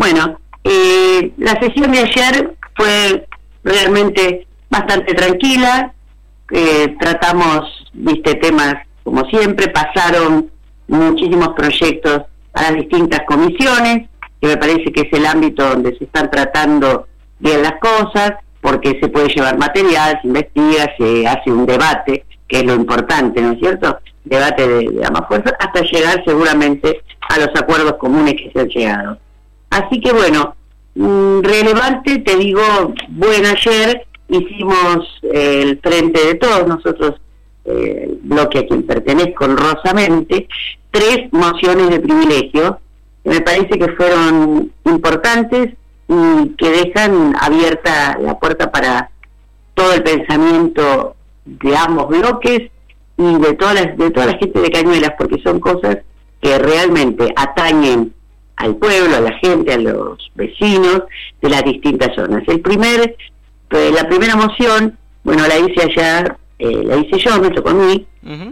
Bueno, la sesión de ayer fue realmente bastante tranquila. Tratamos, temas como siempre. Pasaron muchísimos proyectos a las distintas comisiones, que me parece que es el ámbito donde se están tratando bien las cosas, porque se puede llevar material, se investiga, se hace un debate, que es lo importante, ¿no es cierto? Debate de ambas fuerzas, hasta llegar seguramente a los acuerdos comunes que se han llegado. Así que bueno, relevante, te digo, ayer hicimos el Frente de Todos, nosotros, el bloque a quien pertenezco honrosamente, 3 mociones de privilegio, que me parece que fueron importantes y que dejan abierta la puerta para todo el pensamiento de ambos bloques y de toda la gente de Cañuelas, porque son cosas que realmente atañen al pueblo, a la gente, a los vecinos de las distintas zonas. La primera moción, bueno, la hice ayer, la hice yo, me tocó a mí,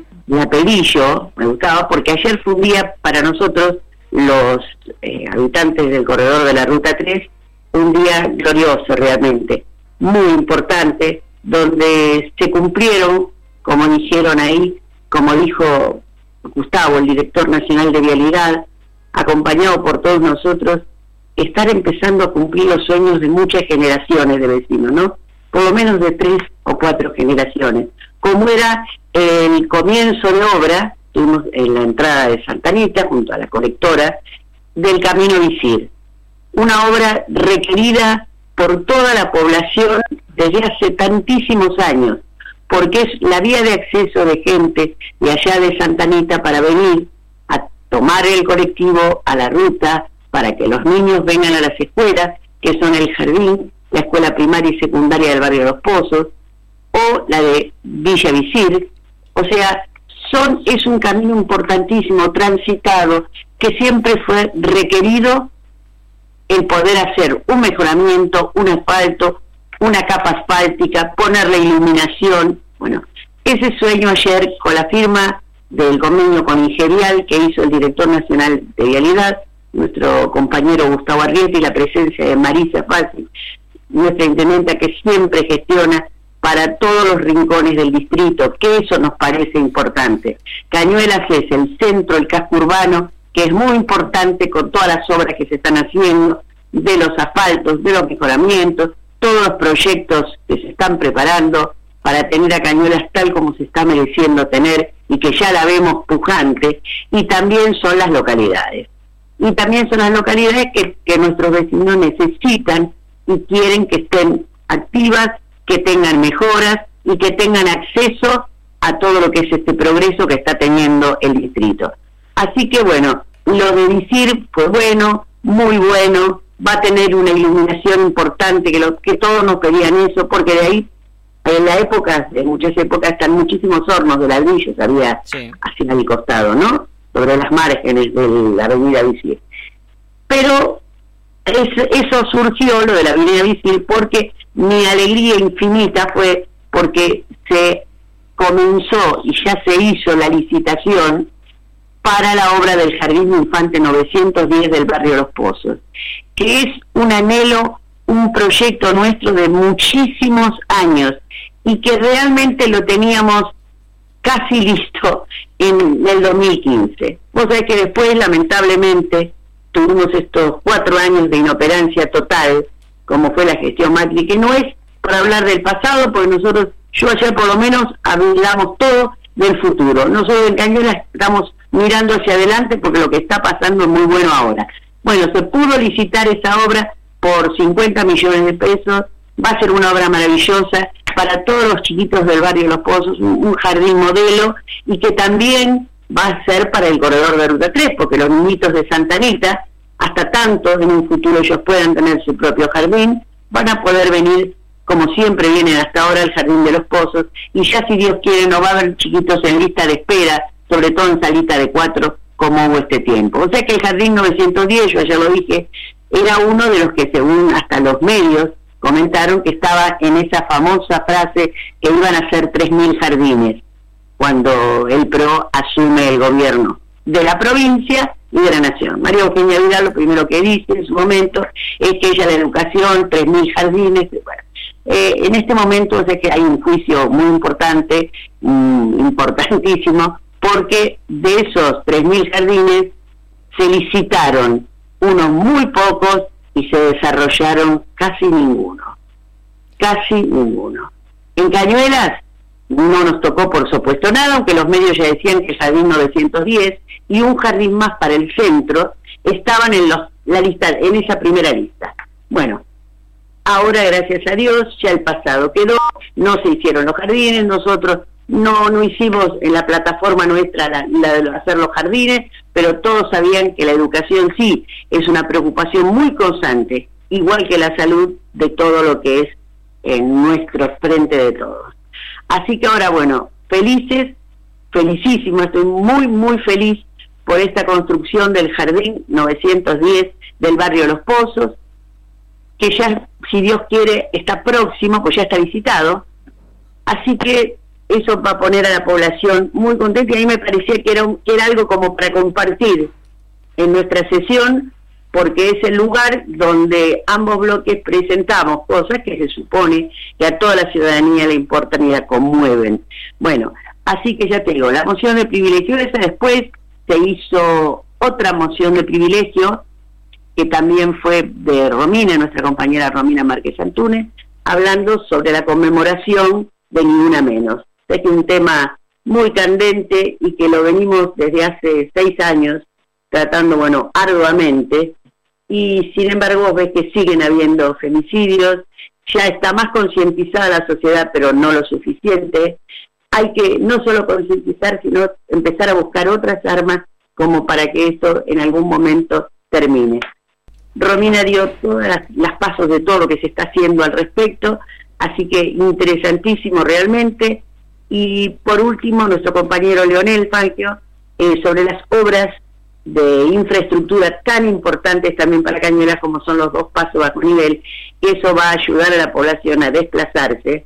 la pedí yo, me gustaba, porque ayer fue un día para nosotros, los habitantes del corredor de la Ruta 3, un día glorioso realmente, muy importante, donde se cumplieron, como dijeron ahí, como dijo Gustavo, el director nacional de Vialidad, acompañado por todos nosotros, estar empezando a cumplir los sueños de muchas generaciones de vecinos, ¿no? Por lo menos de 3 o 4 generaciones. Como era el comienzo de obra, tuvimos en la entrada de Santa Anita, junto a la colectora, del Camino Visir. Una obra requerida por toda la población desde hace tantísimos años, porque es la vía de acceso de gente de allá de Santa Anita para venir a tomar el colectivo a la ruta, para que los niños vengan a las escuelas, que son el jardín, la escuela primaria y secundaria del barrio Los Pozos, o la de Villa Visir. O sea, es un camino importantísimo, transitado, que siempre fue requerido el poder hacer un mejoramiento, un asfalto, una capa asfáltica, ponerle iluminación. Bueno, ese sueño ayer, con la firma del convenio con Ingerial que hizo el director nacional de Vialidad, nuestro compañero Gustavo Arrieta, y la presencia de Marisa Fassi, nuestra intendenta, que siempre gestiona para todos los rincones del distrito, que eso nos parece importante. Cañuelas es el centro, el casco urbano, que es muy importante con todas las obras que se están haciendo, de los asfaltos, de los mejoramientos, todos los proyectos que se están preparando para tener a Cañuelas tal como se está mereciendo tener y que ya la vemos pujante, y también son las localidades. Y también son las localidades que nuestros vecinos necesitan y quieren que estén activas, que tengan mejoras y que tengan acceso a todo lo que es este progreso que está teniendo el distrito. Así que bueno, lo de Visir fue bueno, muy bueno, va a tener una iluminación importante, que todos nos pedían eso, porque de ahí, en muchas épocas, están muchísimos hornos de ladrillos, había hacia el costado, ¿no? Sobre las márgenes de la avenida Visir. Pero eso surgió, lo de la avenida Visir, porque mi alegría infinita fue porque se comenzó y ya se hizo la licitación para la obra del Jardín Infante 910 del barrio Los Pozos, que es un anhelo, un proyecto nuestro de muchísimos años y que realmente lo teníamos casi listo en el 2015. Vos sabés que después, lamentablemente, tuvimos estos 4 años de inoperancia total, como fue la gestión Macri, que no es para hablar del pasado, porque yo ayer por lo menos hablamos todo del futuro. Nosotros en Cañuelas estamos mirando hacia adelante porque lo que está pasando es muy bueno ahora. Bueno, se pudo licitar esa obra por 50 millones de pesos, va a ser una obra maravillosa para todos los chiquitos del barrio Los Pozos, un jardín modelo, y que también va a ser para el corredor de Ruta 3, porque los niñitos de Santa Anita, hasta tanto en un futuro ellos puedan tener su propio jardín, van a poder venir, como siempre vienen hasta ahora, al Jardín de Los Pozos, y ya si Dios quiere no va a haber chiquitos en lista de espera, sobre todo en salita de 4, como hubo este tiempo. O sea que el Jardín 910, yo ya lo dije, era uno de los que, según hasta los medios comentaron, que estaba en esa famosa frase que iban a ser 3.000 jardines cuando el PRO asume el gobierno de la provincia y de la nación. María Eugenia Vidal lo primero que dice en su momento es que ella la educación, 3.000 jardines, bueno. En este momento sé que hay un juicio muy importante, importantísimo, porque de esos 3.000 jardines se licitaron unos muy pocos y se desarrollaron casi ninguno. En Cañuelas no nos tocó por supuesto nada, aunque los medios ya decían que el jardín 910 y un jardín más para el centro estaban en la lista, en esa primera lista. Bueno, ahora gracias a Dios ya el pasado quedó, no se hicieron los jardines, nosotros no hicimos en la plataforma nuestra la de hacer los jardines, pero todos sabían que la educación sí es una preocupación muy constante, igual que la salud de todo lo que es en nuestro frente de todos. Así que ahora, bueno, felicísimo, estoy muy feliz por esta construcción del Jardín 910 del barrio Los Pozos, que ya, si Dios quiere, está próximo, pues ya está visitado, así que eso va a poner a la población muy contenta, y a mí me parecía que era algo como para compartir en nuestra sesión, porque es el lugar donde ambos bloques presentamos cosas que se supone que a toda la ciudadanía le importan y la conmueven. Bueno, así que ya te digo, la moción de privilegio esa, después se hizo otra moción de privilegio, que también fue de Romina, nuestra compañera Romina Márquez Antúnez, hablando sobre la conmemoración de Ni Una Menos. Es que es un tema muy candente y que lo venimos desde hace 6 años tratando, bueno, arduamente, y sin embargo ves que siguen habiendo femicidios, ya está más concientizada la sociedad, pero no lo suficiente. Hay que no solo concientizar, sino empezar a buscar otras armas como para que esto en algún momento termine. Romina dio todas las pasos de todo lo que se está haciendo al respecto, así que interesantísimo realmente. Y por último, nuestro compañero Leonel Fangio, sobre las obras de infraestructura tan importantes también para Cañuelas como son los 2 pasos bajo nivel, que eso va a ayudar a la población a desplazarse,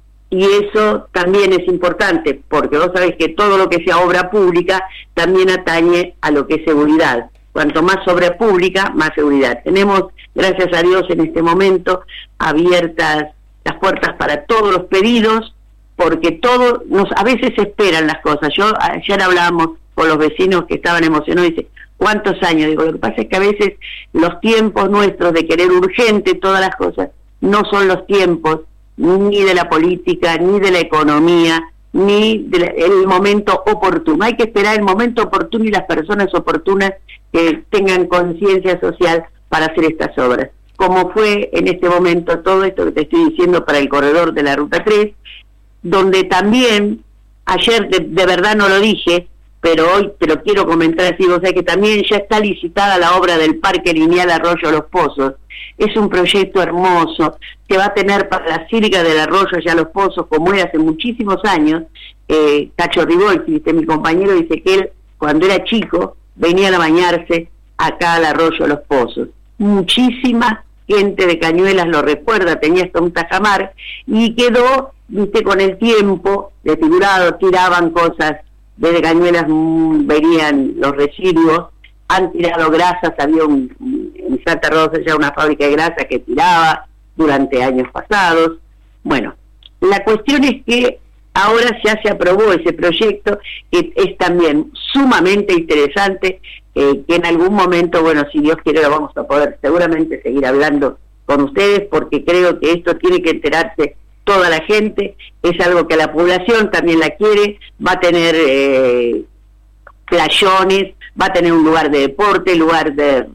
y eso también es importante, porque vos sabés que todo lo que sea obra pública también atañe a lo que es seguridad. Cuanto más obra pública, más seguridad. Tenemos, gracias a Dios, en este momento abiertas las puertas para todos los pedidos, porque a veces se esperan las cosas. Ayer hablábamos con los vecinos que estaban emocionados y dicen, ¿cuántos años? Digo, lo que pasa es que a veces los tiempos nuestros de querer urgente todas las cosas no son los tiempos ni de la política, ni de la economía, ni del momento oportuno. Hay que esperar el momento oportuno y las personas oportunas que tengan conciencia social para hacer estas obras. Como fue en este momento todo esto que te estoy diciendo para el corredor de la Ruta 3, donde también, ayer de verdad no lo dije, pero hoy te lo quiero comentar así, vos sabés que también ya está licitada la obra del Parque Lineal Arroyo Los Pozos. Es un proyecto hermoso que va a tener para la cívica del Arroyo allá Los Pozos, como era hace muchísimos años. Cacho Rivolfi, mi compañero, dice que él, cuando era chico, venían a bañarse acá al Arroyo Los Pozos. Muchísima gente de Cañuelas lo recuerda, tenía hasta un tajamar, y quedó, con el tiempo, desfigurado, tiraban cosas, desde Cañuelas venían los residuos, han tirado grasas, había en Santa Rosa ya una fábrica de grasa que tiraba durante años pasados. Bueno, la cuestión es que ahora ya se aprobó ese proyecto, que es también sumamente interesante, que en algún momento, bueno, si Dios quiere, lo vamos a poder seguramente seguir hablando con ustedes, porque creo que esto tiene que enterarse toda la gente, es algo que la población también la quiere, va a tener playones, va a tener un lugar de deporte, lugar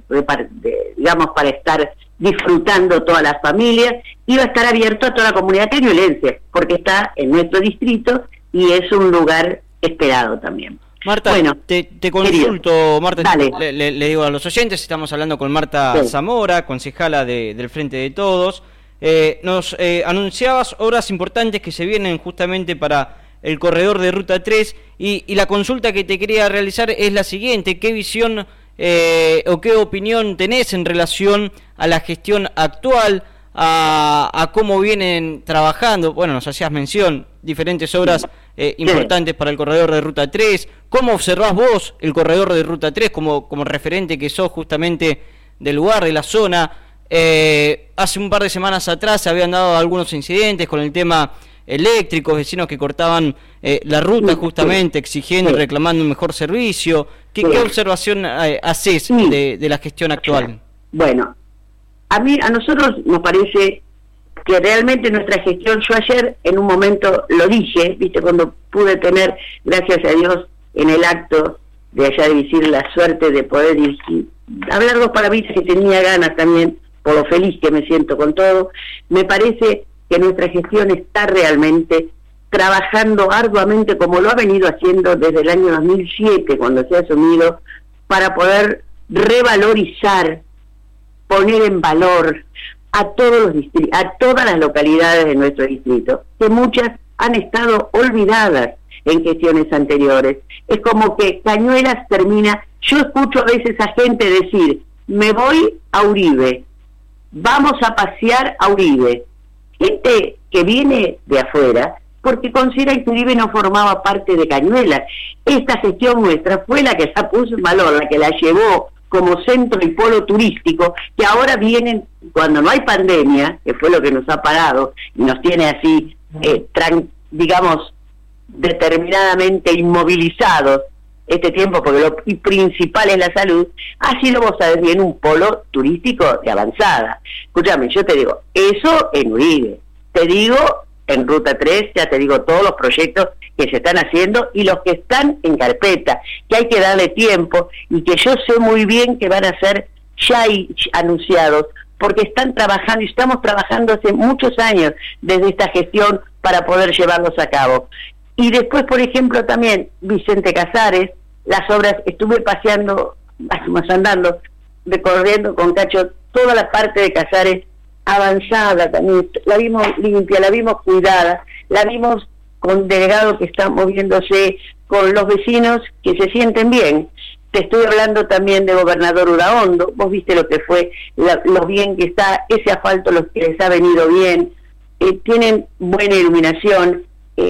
digamos, para estar disfrutando todas las familias, y va a estar abierto a toda la comunidad cañuelense, porque está en nuestro distrito y es un lugar esperado también. Marta, bueno, te consulto, querido. Marta, le digo a los oyentes, estamos hablando con Marta Zamora, concejala del Frente de Todos. Nos anunciabas obras importantes que se vienen justamente para el corredor de Ruta 3, y la consulta que te quería realizar es la siguiente: ¿qué visión o qué opinión tenés en relación a la gestión actual, a cómo vienen trabajando. Bueno, nos hacías mención, diferentes obras importantes para el corredor de Ruta 3. ¿Cómo observás vos el corredor de Ruta 3 como referente que sos justamente del lugar, de la zona? Hace un par de semanas atrás se habían dado algunos incidentes con el tema eléctrico, vecinos que cortaban la ruta justamente exigiendo y reclamando un mejor servicio. ¿Qué observación haces de la gestión actual? Bueno, a nosotros nos parece que realmente nuestra gestión, yo ayer en un momento lo dije, viste, cuando pude tener, gracias a Dios, en el acto de allá de Isil, la suerte de poder hablar 2 palabritas que tenía ganas también, por lo feliz que me siento con todo. Me parece que nuestra gestión está realmente trabajando arduamente como lo ha venido haciendo desde el año 2007, cuando se ha asumido, para poder revalorizar, poner en valor a todos los a todas las localidades de nuestro distrito, que muchas han estado olvidadas en gestiones anteriores. Es como que Cañuelas termina, yo escucho a veces a gente decir, me voy a Uribe, vamos a pasear a Uribe. Gente que viene de afuera porque considera que Uribe no formaba parte de Cañuelas. Esta gestión nuestra fue la que la puso en valor, la que la llevó como centro y polo turístico, que ahora vienen, cuando no hay pandemia, que fue lo que nos ha parado y nos tiene así, digamos, determinadamente inmovilizados este tiempo, porque lo principal es la salud, ha sido, vos sabés bien, un polo turístico de avanzada. Escúchame, yo te digo, eso en Uribe, te digo en Ruta 3, ya te digo todos los proyectos que se están haciendo y los que están en carpeta, que hay que darle tiempo y que yo sé muy bien que van a ser ya anunciados, porque están trabajando y estamos trabajando hace muchos años desde esta gestión para poder llevarlos a cabo. Y después, por ejemplo, también Vicente Casares, las obras, estuve paseando, andando, recorriendo con Cacho toda la parte de Casares avanzada también, la vimos limpia, la vimos cuidada, la vimos con delegado que está moviéndose, con los vecinos que se sienten bien. Te estoy hablando también de Gobernador Uraondo, vos viste lo que fue, lo bien que está ese asfalto, los que les ha venido bien, tienen buena iluminación.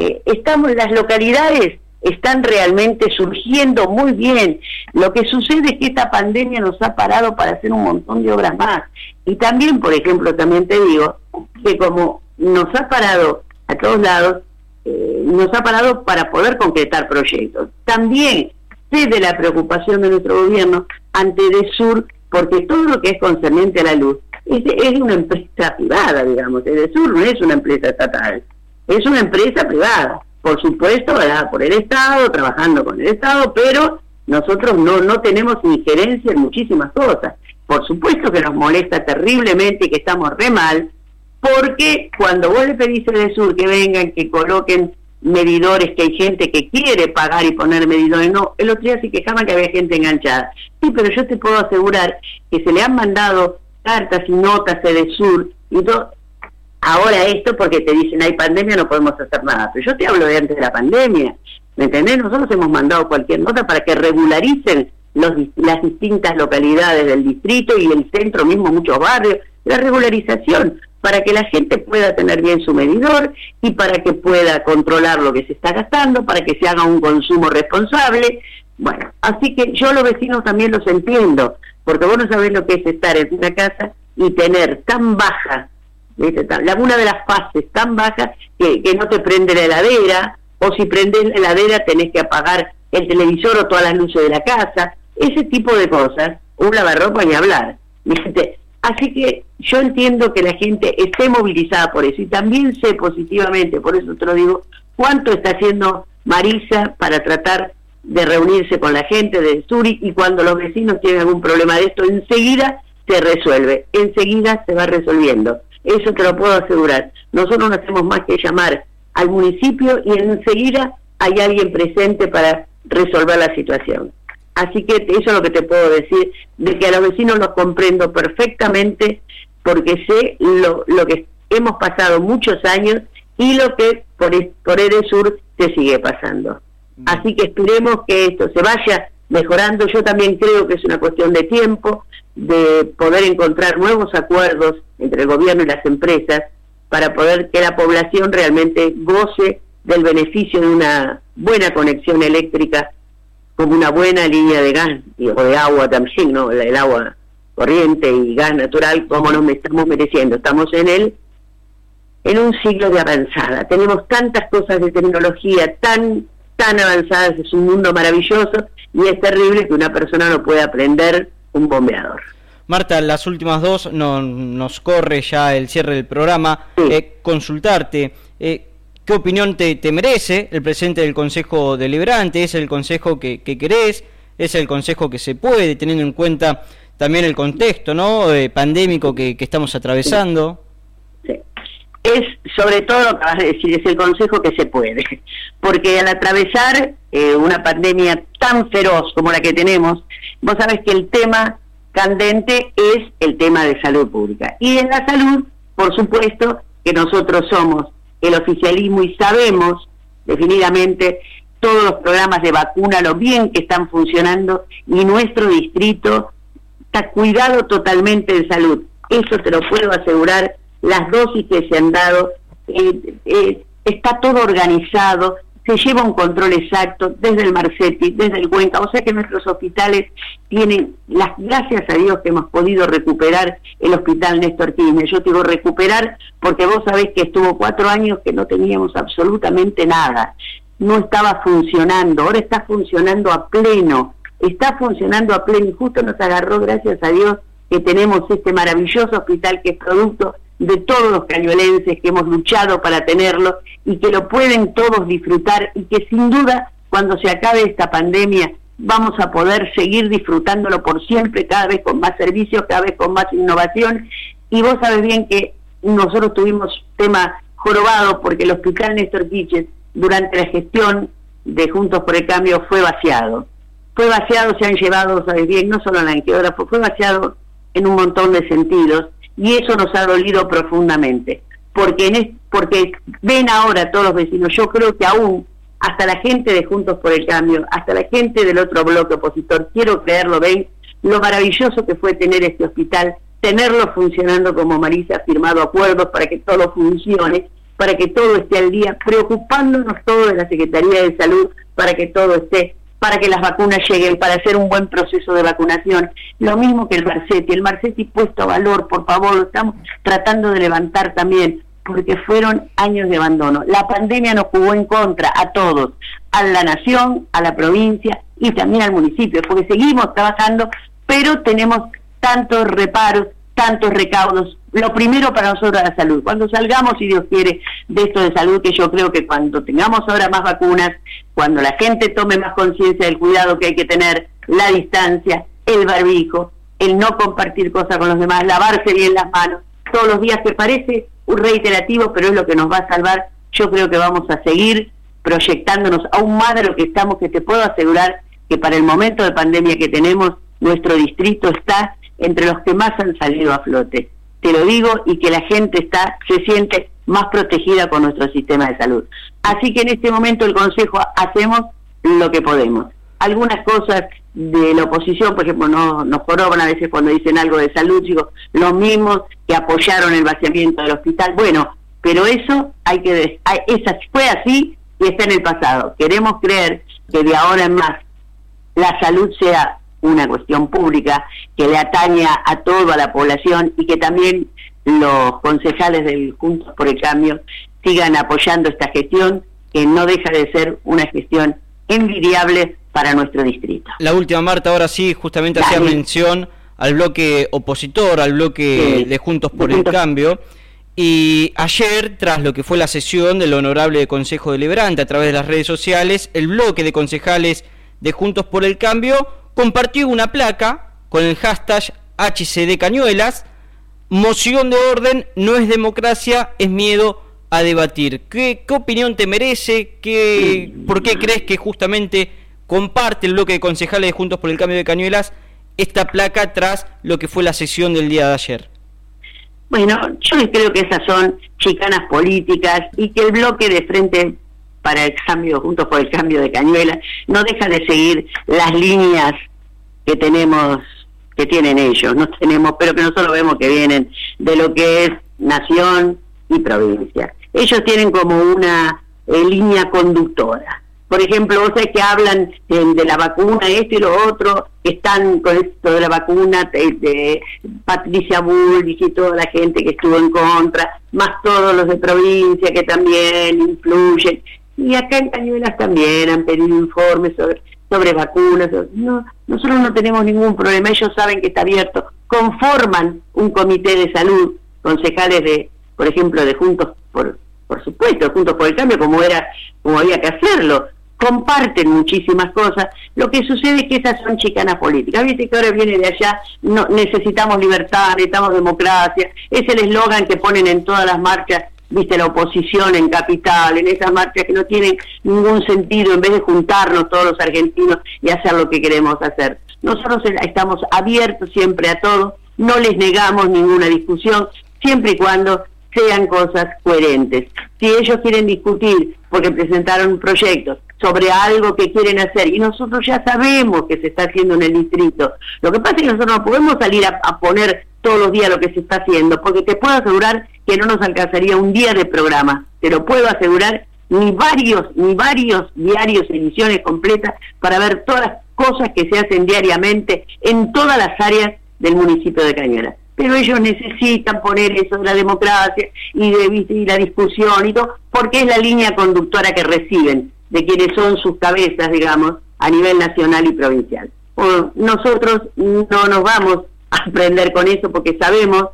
Las localidades están realmente surgiendo muy bien. Lo que sucede es que esta pandemia nos ha parado para hacer un montón de obras más. Y también, por ejemplo, también te digo que como nos ha parado a todos lados, nos ha parado para poder concretar proyectos. También sé de la preocupación de nuestro gobierno ante Edesur, porque todo lo que es concerniente a la luz es una empresa privada, digamos. Edesur no es una empresa estatal, es una empresa privada, por supuesto, ¿verdad?, por el Estado, trabajando con el Estado, pero nosotros no tenemos injerencia en muchísimas cosas. Por supuesto que nos molesta terriblemente y que estamos re mal, porque cuando vos le pedís a Edesur que vengan, que coloquen medidores, que hay gente que quiere pagar y poner medidores, no, el otro día se quejaban que había gente enganchada. Sí, pero yo te puedo asegurar que se le han mandado cartas y notas a Edesur y todo. Ahora esto porque te dicen hay pandemia, no podemos hacer nada, pero yo te hablo de antes de la pandemia, ¿me entendés? Nosotros hemos mandado cualquier nota para que regularicen las distintas localidades del distrito y el centro mismo, muchos barrios, la regularización, para que la gente pueda tener bien su medidor y para que pueda controlar lo que se está gastando, para que se haga un consumo responsable. Bueno, así que yo los vecinos también los entiendo, porque vos no sabés lo que es estar en una casa y tener tan baja, una de las fases tan bajas que no te prende la heladera, o si prendes la heladera tenés que apagar el televisor o todas las luces de la casa, ese tipo de cosas, un lavarropa ni hablar, ¿viste? Así que yo entiendo que la gente esté movilizada por eso, y también sé positivamente, por eso te lo digo, cuánto está haciendo Marisa para tratar de reunirse con la gente de Zurich, y cuando los vecinos tienen algún problema de esto, enseguida se resuelve, enseguida se va resolviendo. Eso te lo puedo asegurar. Nosotros no hacemos más que llamar al municipio y enseguida hay alguien presente para resolver la situación. Así que eso es lo que te puedo decir, de que a los vecinos los comprendo perfectamente, porque sé lo que hemos pasado muchos años y lo que por Edesur se sigue pasando. Así que esperemos que esto se vaya mejorando. Yo también creo que es una cuestión de tiempo, de poder encontrar nuevos acuerdos entre el gobierno y las empresas para poder que la población realmente goce del beneficio de una buena conexión eléctrica, como una buena línea de gas o de agua también, ¿no? El agua corriente y gas natural, como nos estamos mereciendo. Estamos en un siglo de avanzada. Tenemos tantas cosas de tecnología tan avanzadas, es un mundo maravilloso, y es terrible que una persona no pueda prender un bombeador. Marta, las últimas dos, nos corre ya el cierre del programa. Sí. Consultarte, ¿qué opinión te merece el presidente del Consejo Deliberante? ¿Es el consejo que querés? ¿Es el consejo que se puede, teniendo en cuenta también el contexto, ¿no? Pandémico que estamos atravesando? Sí. Es, sobre todo lo que vas a decir, es el consejo que se puede, porque al atravesar una pandemia tan feroz como la que tenemos, vos sabés que el tema candente es el tema de salud pública. Y en la salud, por supuesto, que nosotros somos el oficialismo y sabemos definidamente todos los programas de vacuna, lo bien que están funcionando, y nuestro distrito está cuidado totalmente en salud. Eso te lo puedo asegurar. Las dosis que se han dado, está todo organizado, se lleva un control exacto desde el Marcetti, desde el Cuenca, o sea que nuestros hospitales tienen, gracias a Dios que hemos podido recuperar el hospital Néstor Kirchner. Yo te digo recuperar porque vos sabés que estuvo 4 años que no teníamos absolutamente nada, no estaba funcionando, ahora está funcionando a pleno, y justo nos agarró, gracias a Dios, que tenemos este maravilloso hospital que es producto de todos los cañuelenses que hemos luchado para tenerlo y que lo pueden todos disfrutar, y que sin duda cuando se acabe esta pandemia vamos a poder seguir disfrutándolo por siempre, cada vez con más servicios, cada vez con más innovación. Y vos sabés bien que nosotros tuvimos tema jorobado porque el hospital Néstor Kirchner durante la gestión de Juntos por el Cambio fue vaciado, se han llevado, sabés bien, no solo en la angiógrafo, fue vaciado en un montón de sentidos. Y eso nos ha dolido profundamente, porque ven ahora todos los vecinos, yo creo que aún, hasta la gente de Juntos por el Cambio, hasta la gente del otro bloque opositor, quiero creerlo, ven lo maravilloso que fue tener este hospital, tenerlo funcionando como Marisa ha firmado acuerdos para que todo funcione, para que todo esté al día, preocupándonos todos de la Secretaría de Salud, para que todo esté, para que las vacunas lleguen, para hacer un buen proceso de vacunación. Lo mismo que el Marcetti puesto a valor, por favor, lo estamos tratando de levantar también, porque fueron años de abandono. La pandemia nos jugó en contra a todos, a la nación, a la provincia y también al municipio, porque seguimos trabajando, pero tenemos tantos reparos, tantos recaudos. Lo primero para nosotros es la salud. Cuando salgamos, si Dios quiere, de esto de salud, que yo creo que cuando tengamos ahora más vacunas, cuando la gente tome más conciencia del cuidado que hay que tener, la distancia, el barbijo, el no compartir cosas con los demás, lavarse bien las manos, todos los días, que parece un reiterativo, pero es lo que nos va a salvar. Yo creo que vamos a seguir proyectándonos aún más de lo que estamos, que te puedo asegurar que para el momento de pandemia que tenemos, nuestro distrito está entre los que más han salido a flote. Te lo digo, y que la gente se siente más protegida con nuestro sistema de salud. Así que en este momento el Consejo hacemos lo que podemos. Algunas cosas de la oposición, por ejemplo, nos joroban a veces cuando dicen algo de salud, digo, los mismos que apoyaron el vaciamiento del hospital. Bueno, pero eso fue así y está en el pasado. Queremos creer que de ahora en más la salud sea una cuestión pública que le ataña a toda la población, y que también los concejales del Juntos por el Cambio sigan apoyando esta gestión, que no deja de ser una gestión envidiable para nuestro distrito. La última, Marta, ahora sí, justamente hacía mención al bloque opositor, al bloque de Juntos por el Cambio, y ayer, tras lo que fue la sesión del Honorable Consejo Deliberante a través de las redes sociales, el bloque de concejales de Juntos por el Cambio compartió una placa con el hashtag HCD Cañuelas, moción de orden, no es democracia, es miedo a debatir. ¿Qué opinión te merece? ¿Por qué crees que justamente comparte el bloque de concejales de Juntos por el Cambio de Cañuelas esta placa tras lo que fue la sesión del día de ayer? Bueno, yo creo que esas son chicanas políticas, y que el bloque de Frente para el cambio, Juntos por el Cambio de Cañuelas, no deja de seguir las líneas que tenemos, que tienen ellos, no tenemos, pero que nosotros vemos que vienen de lo que es nación y provincia. Ellos tienen como una línea conductora. Por ejemplo, vos sabés que hablan de la vacuna, esto y lo otro, que están con esto de la vacuna, de Patricia Bullrich y toda la gente que estuvo en contra, más todos los de provincia que también influyen. Y acá en Cañuelas también han pedido informes sobre vacunas. No, nosotros no tenemos ningún problema, ellos saben que está abierto. Conforman un comité de salud, concejales de, por ejemplo, de Juntos por supuesto, Juntos por el Cambio, como había que hacerlo. Comparten muchísimas cosas. Lo que sucede es que esas son chicanas políticas. Viste que ahora viene de allá, no, necesitamos libertad, necesitamos democracia. Es el eslogan que ponen en todas las marchas, viste, la oposición en Capital, en esas marchas que no tienen ningún sentido, en vez de juntarnos todos los argentinos y hacer lo que queremos hacer. Nosotros estamos abiertos siempre a todo, no les negamos ninguna discusión, siempre y cuando sean cosas coherentes. Si ellos quieren discutir porque presentaron proyectos sobre algo que quieren hacer, y nosotros ya sabemos que se está haciendo en el distrito, lo que pasa es que nosotros no podemos salir a poner todos los días lo que se está haciendo, porque te puedo asegurar que no nos alcanzaría un día de programa, te lo puedo asegurar, ni varios diarios, ediciones completas, para ver todas las cosas que se hacen diariamente en todas las áreas del municipio de Cañuelas. Pero ellos necesitan poner eso de la democracia y la discusión y todo, porque es la línea conductora que reciben de quienes son sus cabezas, digamos, a nivel nacional y provincial. Nosotros no nos vamos a prender con eso, porque sabemos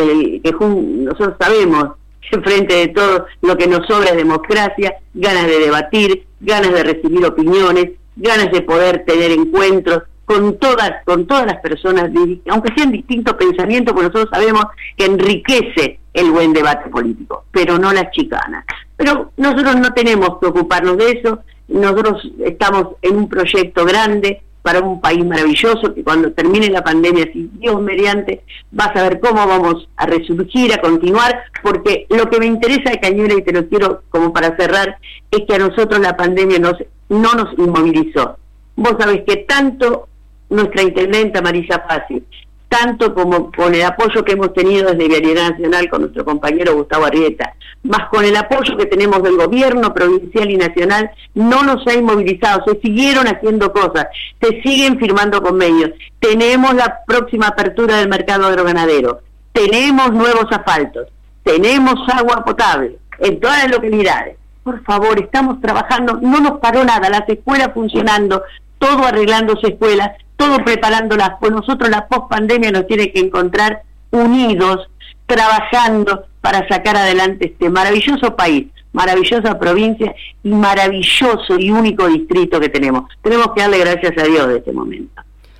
nosotros sabemos que frente de todo lo que nos sobra es democracia, ganas de debatir, ganas de recibir opiniones, ganas de poder tener encuentros con todas las personas, aunque sean distintos pensamientos, porque nosotros sabemos que enriquece el buen debate político, pero no las chicanas. Pero nosotros no tenemos que ocuparnos de eso, nosotros estamos en un proyecto grande para un país maravilloso, que cuando termine la pandemia, si Dios mediante, vas a ver cómo vamos a resurgir, a continuar, porque lo que me interesa de Cañuelas, y te lo quiero como para cerrar, es que a nosotros la pandemia no nos inmovilizó. Vos sabés que tanto nuestra intendenta Marisa Fácil, tanto como con el apoyo que hemos tenido desde Vialidad Nacional con nuestro compañero Gustavo Arrieta, más con el apoyo que tenemos del gobierno provincial y nacional, no nos ha inmovilizado, se siguieron haciendo cosas, se siguen firmando convenios, tenemos la próxima apertura del mercado agroganadero, tenemos nuevos asfaltos, tenemos agua potable en todas las localidades. Por favor, estamos trabajando, no nos paró nada, las escuelas funcionando, todo arreglándose escuelas, todo preparándolas, pues nosotros la post-pandemia nos tiene que encontrar unidos, trabajando para sacar adelante este maravilloso país, maravillosa provincia y maravilloso y único distrito que tenemos. Tenemos que darle gracias a Dios de este momento.